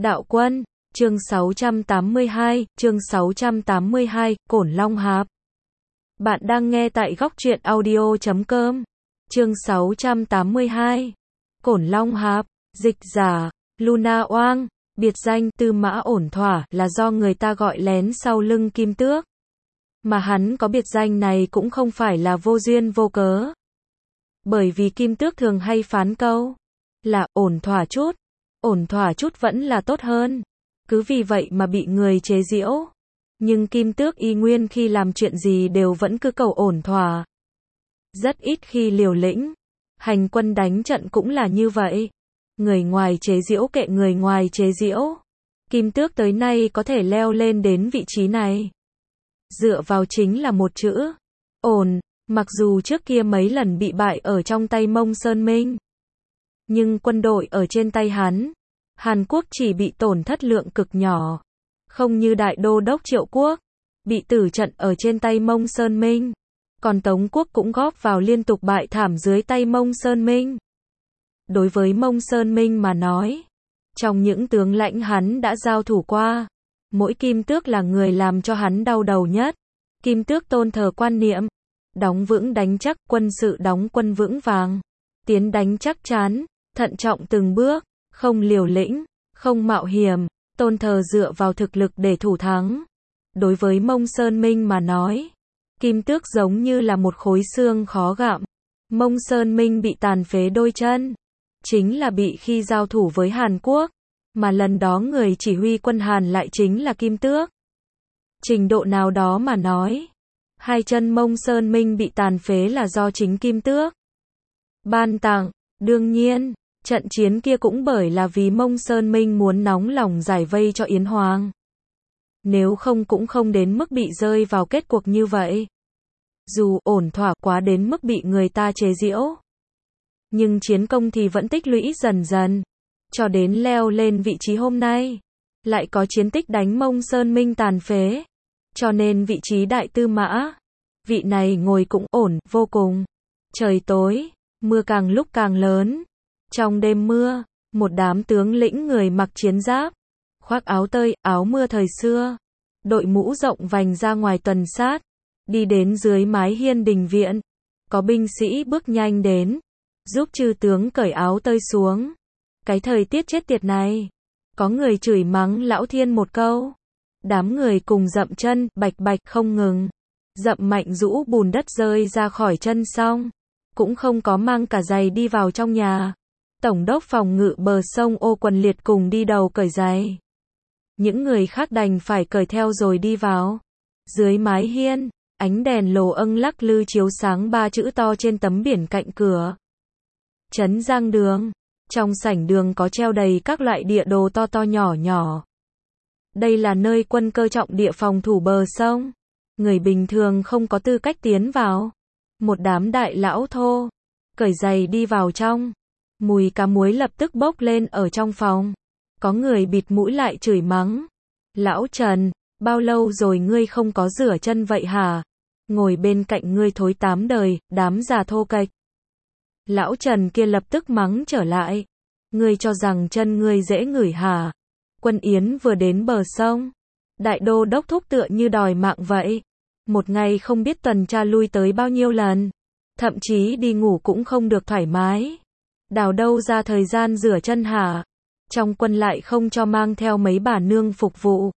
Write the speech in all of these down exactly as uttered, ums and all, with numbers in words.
Đạo Quân, chương sáu trăm tám mươi hai, chương sáu trăm tám mươi hai, Cổn Long Hạp. Bạn đang nghe tại góc truyện audio chấm com. Chương sáu trăm tám mươi hai. Cổn Long Hạp, dịch giả, Luna Oang, biệt danh Tư Mã Ổn Thỏa là do người ta gọi lén sau lưng Kim Tước. Mà hắn có biệt danh này cũng không phải là vô duyên vô cớ. Bởi vì Kim Tước thường hay phán câu là ổn thỏa chút, ổn thỏa chút vẫn là tốt hơn. Cứ vì vậy mà bị người chế giễu. Nhưng Kim Tước y nguyên khi làm chuyện gì đều vẫn cứ cầu ổn thỏa. Rất ít khi liều lĩnh. Hành quân đánh trận cũng là như vậy. Người ngoài chế giễu kệ người ngoài chế giễu. Kim Tước tới nay có thể leo lên đến vị trí này. Dựa vào chính là một chữ. Ổn, mặc dù trước kia mấy lần bị bại ở trong tay Mông Sơn Minh. Nhưng quân đội ở trên tay hắn, Hàn Quốc chỉ bị tổn thất lượng cực nhỏ. Không như Đại Đô Đốc Triệu Quốc, bị tử trận ở trên tay Mông Sơn Minh. Còn Tống Quốc cũng góp vào liên tục bại thảm dưới tay Mông Sơn Minh. Đối với Mông Sơn Minh mà nói, trong những tướng lãnh hắn đã giao thủ qua, mỗi Kim Tước là người làm cho hắn đau đầu nhất. Kim Tước tôn thờ quan niệm, đóng vững đánh chắc, quân sự đóng quân vững vàng, tiến đánh chắc chắn, thận trọng từng bước, không liều lĩnh, không mạo hiểm, tôn thờ dựa vào thực lực để thủ thắng. Đối với Mông Sơn Minh mà nói, Kim Tước giống như là một khối xương khó gặm. Mông Sơn Minh bị tàn phế đôi chân, chính là bị khi giao thủ với Hàn Quốc, mà lần đó người chỉ huy quân Hàn lại chính là Kim Tước. Trình độ nào đó mà nói, hai chân Mông Sơn Minh bị tàn phế là do chính Kim Tước ban tặng. Đương nhiên, trận chiến kia cũng bởi là vì Mông Sơn Minh muốn nóng lòng giải vây cho Yến Hoàng. Nếu không cũng không đến mức bị rơi vào kết cuộc như vậy. Dù ổn thỏa quá đến mức bị người ta chế giễu, nhưng chiến công thì vẫn tích lũy dần dần, cho đến leo lên vị trí hôm nay. Lại có chiến tích đánh Mông Sơn Minh tàn phế. Cho nên vị trí đại tư mã, vị này ngồi cũng ổn vô cùng. Trời tối, mưa càng lúc càng lớn. Trong đêm mưa, một đám tướng lĩnh người mặc chiến giáp, khoác áo tơi, áo mưa thời xưa, đội mũ rộng vành ra ngoài tuần sát, đi đến dưới mái hiên đình viện. Có binh sĩ bước nhanh đến, giúp chư tướng cởi áo tơi xuống. Cái thời tiết chết tiệt này, có người chửi mắng Lão Thiên một câu. Đám người cùng dậm chân, bạch bạch không ngừng. Dậm mạnh rũ bùn đất rơi ra khỏi chân xong, cũng không có mang cả giày đi vào trong nhà. Tổng đốc phòng ngự bờ sông Ô Quần Liệt cùng đi đầu cởi giày. Những người khác đành phải cởi theo rồi đi vào. Dưới mái hiên, ánh đèn lồ âng lắc lư chiếu sáng ba chữ to trên tấm biển cạnh cửa. Trấn Giang Đường. Trong sảnh đường có treo đầy các loại địa đồ to to nhỏ nhỏ. Đây là nơi quân cơ trọng địa phòng thủ bờ sông. Người bình thường không có tư cách tiến vào. Một đám đại lão thô, cởi giày đi vào trong. Mùi cá muối lập tức bốc lên ở trong phòng. Có người bịt mũi lại chửi mắng. Lão Trần, bao lâu rồi ngươi không có rửa chân vậy hả? Ngồi bên cạnh ngươi thối tám đời, đám già thô kệch. Lão Trần kia lập tức mắng trở lại. Ngươi cho rằng chân ngươi dễ ngửi hả? Quân Yến vừa đến bờ sông. Đại đô đốc thúc tựa như đòi mạng vậy. Một ngày không biết tuần tra lui tới bao nhiêu lần. Thậm chí đi ngủ cũng không được thoải mái. Đào đâu ra thời gian rửa chân hả? Trong quân lại không cho mang theo mấy bà nương phục vụ.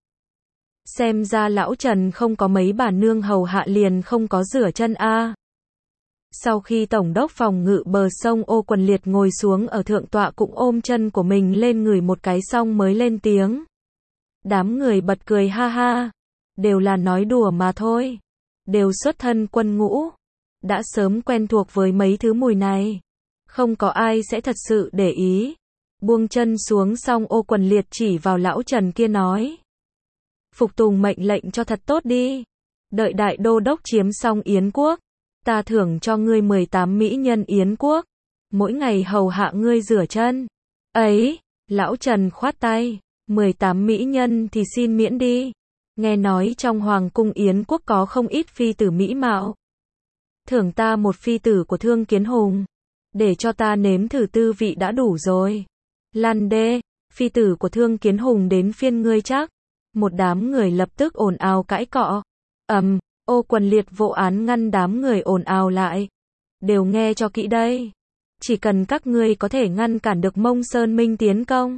Xem ra lão Trần không có mấy bà nương hầu hạ liền không có rửa chân a. À. Sau khi tổng đốc phòng ngự bờ sông Ô Quần Liệt ngồi xuống ở thượng tọa cũng ôm chân của mình lên ngửi một cái xong mới lên tiếng. Đám người bật cười ha ha. Đều là nói đùa mà thôi. Đều xuất thân quân ngũ. Đã sớm quen thuộc với mấy thứ mùi này. Không có ai sẽ thật sự để ý. Buông chân xuống xong Ô Quần Liệt chỉ vào lão Trần kia nói. Phục tùng mệnh lệnh cho thật tốt đi. Đợi đại đô đốc chiếm xong Yến Quốc. Ta thưởng cho ngươi mười tám mỹ nhân Yến Quốc. Mỗi ngày hầu hạ ngươi rửa chân. Ấy, lão Trần khoát tay. mười tám mỹ nhân thì xin miễn đi. Nghe nói trong Hoàng cung Yến Quốc có không ít phi tử mỹ mạo. Thưởng ta một phi tử của Thương Kiến Hùng. Để cho ta nếm thử tư vị đã đủ rồi. Lăn đê, Phi tử của Thương Kiến Hùng đến phiên ngươi chắc. Một đám người lập tức ồn ào cãi cọ. Ầm, Ô Quần Liệt vỗ án ngăn đám người ồn ào lại. Đều nghe cho kỹ đây. Chỉ cần các ngươi có thể ngăn cản được Mông Sơn Minh tiến công,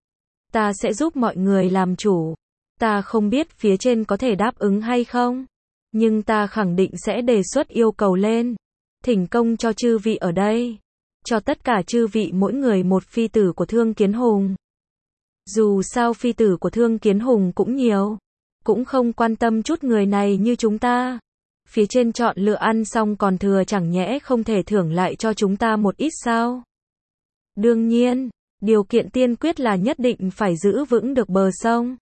ta sẽ giúp mọi người làm chủ. Ta không biết phía trên có thể đáp ứng hay không, nhưng ta khẳng định sẽ đề xuất yêu cầu lên. Thỉnh công cho chư vị ở đây. Cho tất cả chư vị mỗi người một phi tử của Thương Kiến Hùng. Dù sao phi tử của Thương Kiến Hùng cũng nhiều. Cũng không quan tâm chút người này như chúng ta. Phía trên chọn lựa ăn xong còn thừa chẳng nhẽ không thể thưởng lại cho chúng ta một ít sao? Đương nhiên, điều kiện tiên quyết là nhất định phải giữ vững được bờ sông.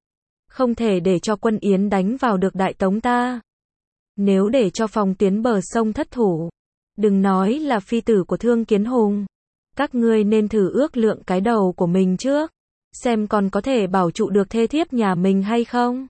Không thể để cho quân Yến đánh vào được Đại Tống ta. Nếu để cho phòng tiến bờ sông thất thủ, đừng nói là phi tử của Thương Kiến Hùng. Các ngươi nên thử ước lượng cái đầu của mình trước. Xem còn có thể bảo trụ được thê thiếp nhà mình hay không?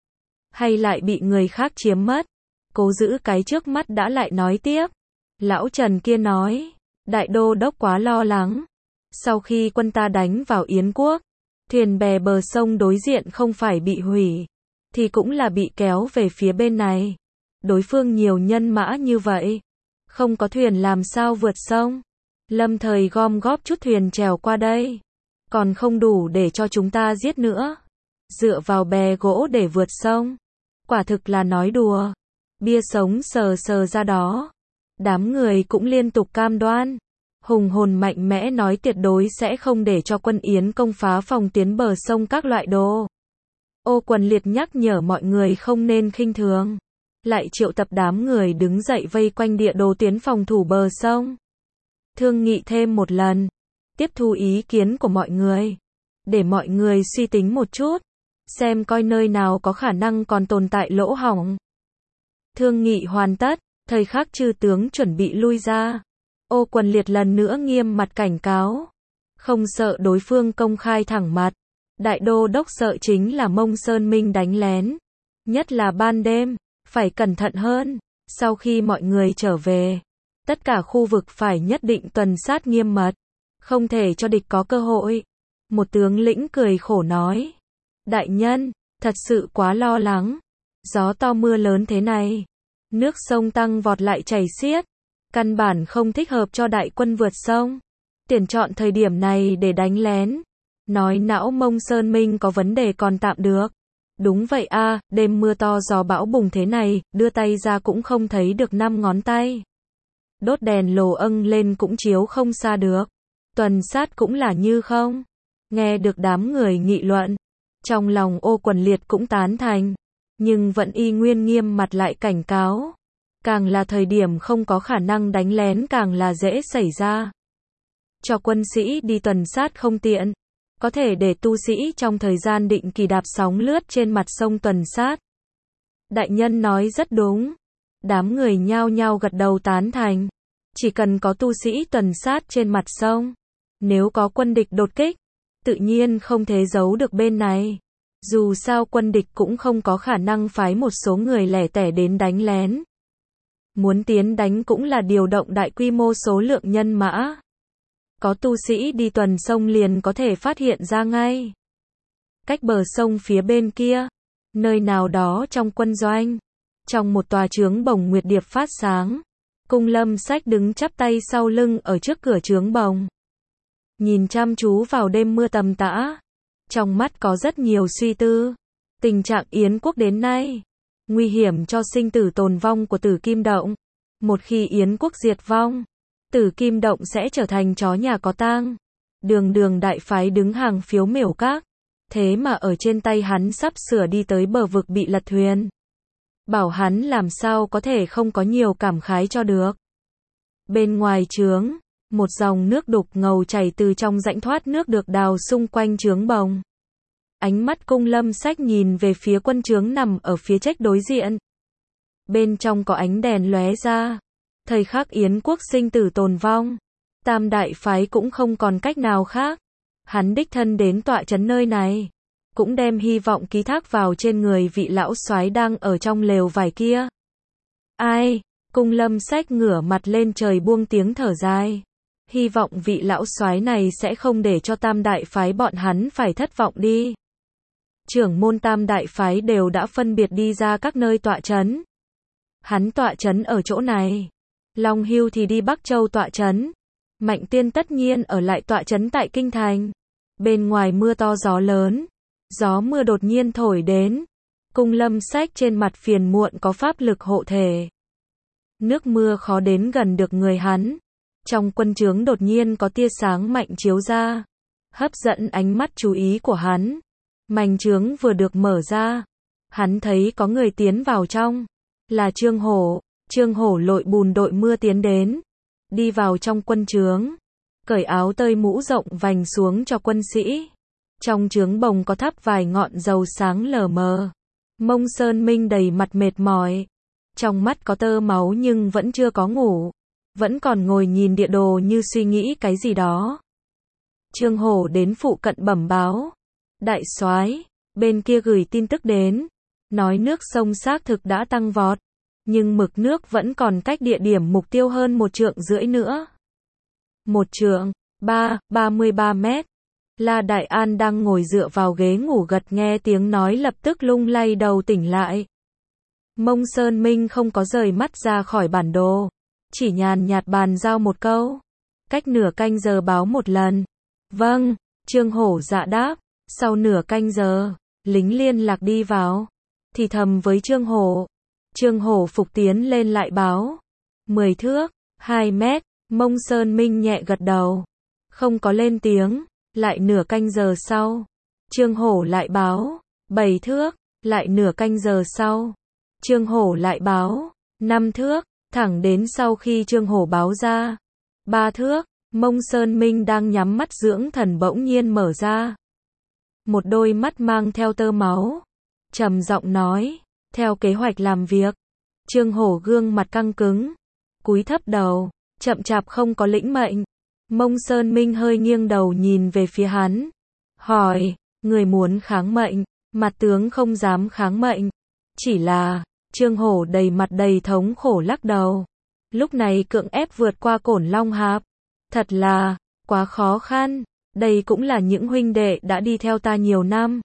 Hay lại bị người khác chiếm mất? Cố giữ cái trước mắt đã lại nói tiếp. Lão Trần kia nói, Đại Đô Đốc quá lo lắng. Sau khi quân ta đánh vào Yến quốc, thuyền bè bờ sông đối diện không phải bị hủy, thì cũng là bị kéo về phía bên này. Đối phương nhiều nhân mã như vậy, không có thuyền làm sao vượt sông. Lâm thời gom góp chút thuyền trèo qua đây, còn không đủ để cho chúng ta giết nữa. Dựa vào bè gỗ để vượt sông, quả thực là nói đùa. Bia sống sờ sờ ra đó. Đám người cũng liên tục cam đoan, hùng hồn mạnh mẽ nói tuyệt đối sẽ không để cho quân Yến công phá phòng tiến bờ sông các loại đồ. Ô Quần Liệt nhắc nhở mọi người không nên khinh thường, lại triệu tập đám người đứng dậy vây quanh địa đồ tiến phòng thủ bờ sông. Thương nghị thêm một lần, tiếp thu ý kiến của mọi người, để mọi người suy tính một chút, xem coi nơi nào có khả năng còn tồn tại lỗ hổng. Thương nghị hoàn tất, thời khắc chư tướng chuẩn bị lui ra. Ô Quần Liệt lần nữa nghiêm mặt cảnh cáo. Không sợ đối phương công khai thẳng mặt. Đại Đô Đốc sợ chính là Mông Sơn Minh đánh lén. Nhất là ban đêm, phải cẩn thận hơn. Sau khi mọi người trở về, tất cả khu vực phải nhất định tuần sát nghiêm mật. Không thể cho địch có cơ hội. Một tướng lĩnh cười khổ nói. Đại nhân, thật sự quá lo lắng. Gió to mưa lớn thế này, nước sông tăng vọt lại chảy xiết, căn bản không thích hợp cho đại quân vượt sông. Tuyển chọn thời điểm này để đánh lén. Nói não Mông Sơn Minh có vấn đề còn tạm được. Đúng vậy a, à, đêm mưa to gió bão bùng thế này, đưa tay ra cũng không thấy được năm ngón tay. Đốt đèn lồ âng lên cũng chiếu không xa được. Tuần sát cũng là như không. Nghe được đám người nghị luận, trong lòng Ô Quần Liệt cũng tán thành, nhưng vẫn y nguyên nghiêm mặt lại cảnh cáo. Càng là thời điểm không có khả năng đánh lén càng là dễ xảy ra. Cho quân sĩ đi tuần sát không tiện, có thể để tu sĩ trong thời gian định kỳ đạp sóng lướt trên mặt sông tuần sát. Đại nhân nói rất đúng. Đám người nhao nhao gật đầu tán thành. Chỉ cần có tu sĩ tuần sát trên mặt sông, nếu có quân địch đột kích, tự nhiên không thể giấu được bên này. Dù sao quân địch cũng không có khả năng phái một số người lẻ tẻ đến đánh lén. Muốn tiến đánh cũng là điều động đại quy mô số lượng nhân mã. Có tu sĩ đi tuần sông liền có thể phát hiện ra ngay. Cách bờ sông phía bên kia, nơi nào đó trong quân doanh, trong một tòa trướng bồng nguyệt điệp phát sáng, Cung Lâm Sách đứng chắp tay sau lưng ở trước cửa trướng bồng, nhìn chăm chú vào đêm mưa tầm tã. Trong mắt có rất nhiều suy tư. Tình trạng Yến quốc đến nay, nguy hiểm cho sinh tử tồn vong của Tử Kim Động. Một khi Yến quốc diệt vong, Tử Kim Động sẽ trở thành chó nhà có tang. Đường đường đại phái đứng hàng phiếu miểu các. Thế mà ở trên tay hắn sắp sửa đi tới bờ vực bị lật thuyền. Bảo hắn làm sao có thể không có nhiều cảm khái cho được. Bên ngoài trướng, một dòng nước đục ngầu chảy từ trong rãnh thoát nước được đào xung quanh trướng bồng. Ánh mắt Cung Lâm Sách nhìn về phía quân trướng nằm ở phía trách đối diện. Bên trong có ánh đèn lóe ra. Thời khắc Yến quốc sinh tử tồn vong, Tam đại phái cũng không còn cách nào khác. Hắn đích thân đến tọa trấn nơi này, cũng đem hy vọng ký thác vào trên người vị lão soái đang ở trong lều vải kia. Ai? Cung Lâm Sách ngửa mặt lên trời buông tiếng thở dài. Hy vọng vị lão soái này sẽ không để cho tam đại phái bọn hắn phải thất vọng đi. Trưởng môn tam đại phái đều đã phân biệt đi ra các nơi tọa trấn. Hắn tọa trấn ở chỗ này. Long Hưu thì đi Bắc Châu tọa trấn. Mạnh Tiên tất nhiên ở lại tọa trấn tại Kinh Thành. Bên ngoài mưa to gió lớn. Gió mưa đột nhiên thổi đến. Cung Lâm Sách trên mặt phiền muộn có pháp lực hộ thể. Nước mưa khó đến gần được người hắn. Trong quân trướng đột nhiên có tia sáng mạnh chiếu ra. Hấp dẫn ánh mắt chú ý của hắn. Mảnh trướng vừa được mở ra. Hắn thấy có người tiến vào trong. Là Trương Hổ. Trương Hổ lội bùn đội mưa tiến đến. Đi vào trong quân trướng. Cởi áo tơi mũ rộng vành xuống cho quân sĩ. Trong trướng bồng có thắp vài ngọn dầu sáng lờ mờ. Mông Sơn Minh đầy mặt mệt mỏi. Trong mắt có tơ máu nhưng vẫn chưa có ngủ. Vẫn còn ngồi nhìn địa đồ như suy nghĩ cái gì đó. Trương Hổ đến phụ cận bẩm báo. Đại soái, bên kia gửi tin tức đến. Nói nước sông xác thực đã tăng vọt. Nhưng mực nước vẫn còn cách địa điểm mục tiêu hơn một trượng rưỡi nữa. Một trượng, ba, ba mươi ba mét. La Đại An đang ngồi dựa vào ghế ngủ gật nghe tiếng nói lập tức lung lay đầu tỉnh lại. Mông Sơn Minh không có rời mắt ra khỏi bản đồ. Chỉ nhàn nhạt bàn giao một câu. Cách nửa canh giờ báo một lần. Vâng, Trương Hổ dạ đáp. Sau nửa canh giờ, lính liên lạc đi vào. Thì thầm với Trương Hổ. Trương Hổ phục tiến lên lại báo. Mười thước, hai mét, Mông Sơn Minh nhẹ gật đầu. Không có lên tiếng, lại nửa canh giờ sau. Trương Hổ lại báo. Bảy thước, lại nửa canh giờ sau. Trương Hổ lại báo. Năm thước, thẳng đến sau khi Trương Hổ báo ra. Ba thước, Mông Sơn Minh đang nhắm mắt dưỡng thần bỗng nhiên mở ra. Một đôi mắt mang theo tơ máu. Trầm giọng nói. Theo kế hoạch làm việc. Trương Hổ gương mặt căng cứng. Cúi thấp đầu. Chậm chạp không có lĩnh mệnh. Mông Sơn Minh hơi nghiêng đầu nhìn về phía hắn. Hỏi. Người muốn kháng mệnh. Mặt tướng không dám kháng mệnh. Chỉ là. Trương Hổ đầy mặt đầy thống khổ lắc đầu. Lúc này cưỡng ép vượt qua Cổn Long Hạp. Thật là. Quá khó khăn. Đây cũng là những huynh đệ đã đi theo ta nhiều năm.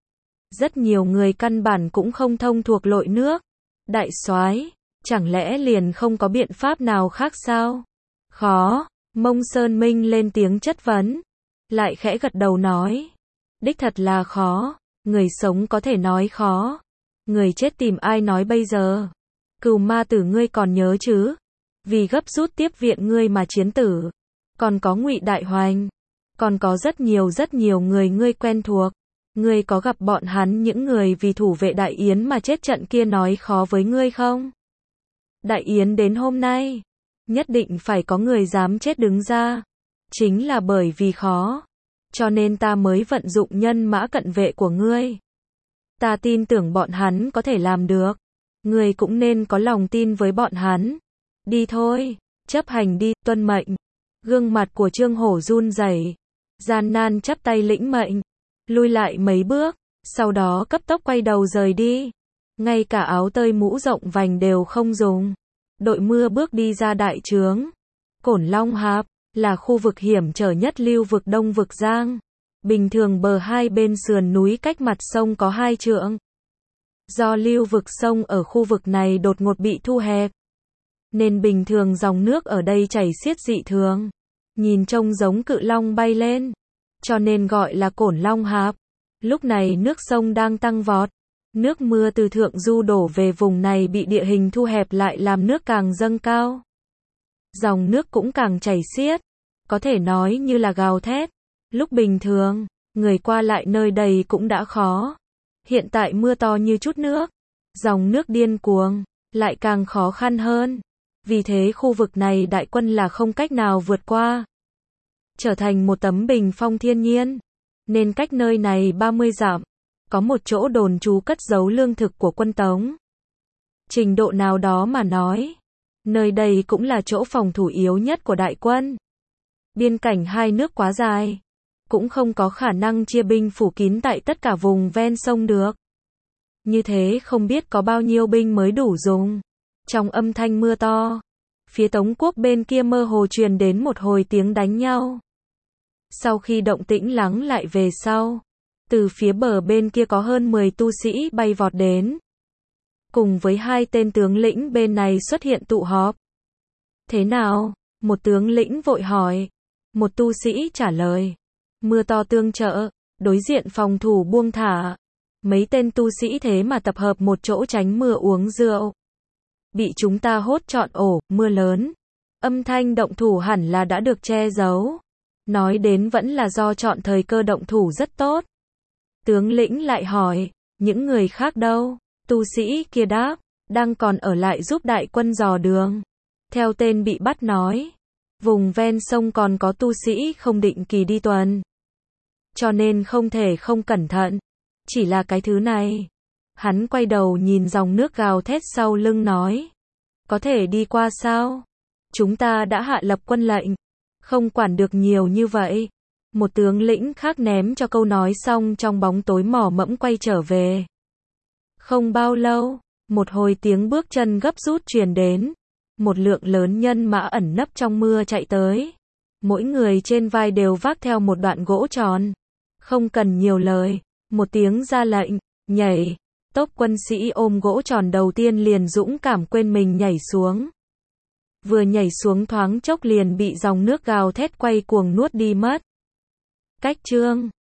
Rất nhiều người căn bản cũng không thông thuộc lội nước. Đại soái, chẳng lẽ liền không có biện pháp nào khác sao? Khó, Mông Sơn Minh lên tiếng chất vấn. Lại khẽ gật đầu nói. Đích thật là khó, người sống có thể nói khó. Người chết tìm ai nói bây giờ? Cừu ma tử ngươi còn nhớ chứ? Vì gấp rút tiếp viện ngươi mà chiến tử. Còn có Ngụy Đại Hoành. Còn có rất nhiều rất nhiều người ngươi quen thuộc. Ngươi có gặp bọn hắn những người vì thủ vệ Đại Yến mà chết trận kia nói khó với ngươi không? Đại Yến đến hôm nay, nhất định phải có người dám chết đứng ra. Chính là bởi vì khó, cho nên ta mới vận dụng nhân mã cận vệ của ngươi. Ta tin tưởng bọn hắn có thể làm được. Ngươi cũng nên có lòng tin với bọn hắn. Đi thôi, chấp hành đi, tuân mệnh. Gương mặt của Trương Hổ run rẩy, gian nan chắp tay lĩnh mệnh. Lui lại mấy bước, sau đó cấp tốc quay đầu rời đi. Ngay cả áo tơi mũ rộng vành đều không dùng. Đội mưa bước đi ra đại trướng. Cổn Long Hạp là khu vực hiểm trở nhất lưu vực Đông vực Giang. Bình thường bờ hai bên sườn núi cách mặt sông có hai trượng. Do lưu vực sông ở khu vực này đột ngột bị thu hẹp, nên bình thường dòng nước ở đây chảy xiết dị thường. Nhìn trông giống cự long bay lên. Cho nên gọi là Cổn Long Hạp. Lúc này nước sông đang tăng vọt. Nước mưa từ thượng du đổ về vùng này bị địa hình thu hẹp lại làm nước càng dâng cao. Dòng nước cũng càng chảy xiết. Có thể nói như là gào thét. Lúc bình thường, người qua lại nơi đây cũng đã khó. Hiện tại mưa to như chút nước. Dòng nước điên cuồng, lại càng khó khăn hơn. Vì thế khu vực này đại quân là không cách nào vượt qua. Trở thành một tấm bình phong thiên nhiên. Nên cách nơi này ba mươi dặm, có một chỗ đồn trú cất giấu lương thực của quân Tống. Trình độ nào đó mà nói, nơi đây cũng là chỗ phòng thủ yếu nhất của đại quân. Biên cảnh hai nước quá dài, cũng không có khả năng chia binh phủ kín tại tất cả vùng ven sông được. Như thế không biết có bao nhiêu binh mới đủ dùng. Trong âm thanh mưa to, phía Tống quốc bên kia mơ hồ truyền đến một hồi tiếng đánh nhau. Sau khi động tĩnh lắng lại về sau, từ phía bờ bên kia có hơn mười tu sĩ bay vọt đến. Cùng với hai tên tướng lĩnh bên này xuất hiện tụ họp. Thế nào? Một tướng lĩnh vội hỏi. Một tu sĩ trả lời. Mưa to tương trợ, đối diện phòng thủ buông thả. Mấy tên tu sĩ thế mà tập hợp một chỗ tránh mưa uống rượu. Bị chúng ta hốt trọn ổ, mưa lớn. Âm thanh động thủ hẳn là đã được che giấu. Nói đến vẫn là do chọn thời cơ động thủ rất tốt. Tướng lĩnh lại hỏi, những người khác đâu? Tu sĩ kia đáp, đang còn ở lại giúp đại quân dò đường. Theo tên bị bắt nói, vùng ven sông còn có tu sĩ không định kỳ đi tuần. Cho nên không thể không cẩn thận. Chỉ là cái thứ này. Hắn quay đầu nhìn dòng nước gào thét sau lưng nói. Có thể đi qua sao? Chúng ta đã hạ lập quân lệnh. Không quản được nhiều như vậy. Một tướng lĩnh khác ném cho câu nói xong trong bóng tối mỏ mẫm quay trở về. Không bao lâu, một hồi tiếng bước chân gấp rút truyền đến. Một lượng lớn nhân mã ẩn nấp trong mưa chạy tới. Mỗi người trên vai đều vác theo một đoạn gỗ tròn. Không cần nhiều lời, một tiếng ra lệnh, nhảy. Tốp quân sĩ ôm gỗ tròn đầu tiên liền dũng cảm quên mình nhảy xuống. Vừa nhảy xuống thoáng chốc liền bị dòng nước gào thét quay cuồng nuốt đi mất. Cách chương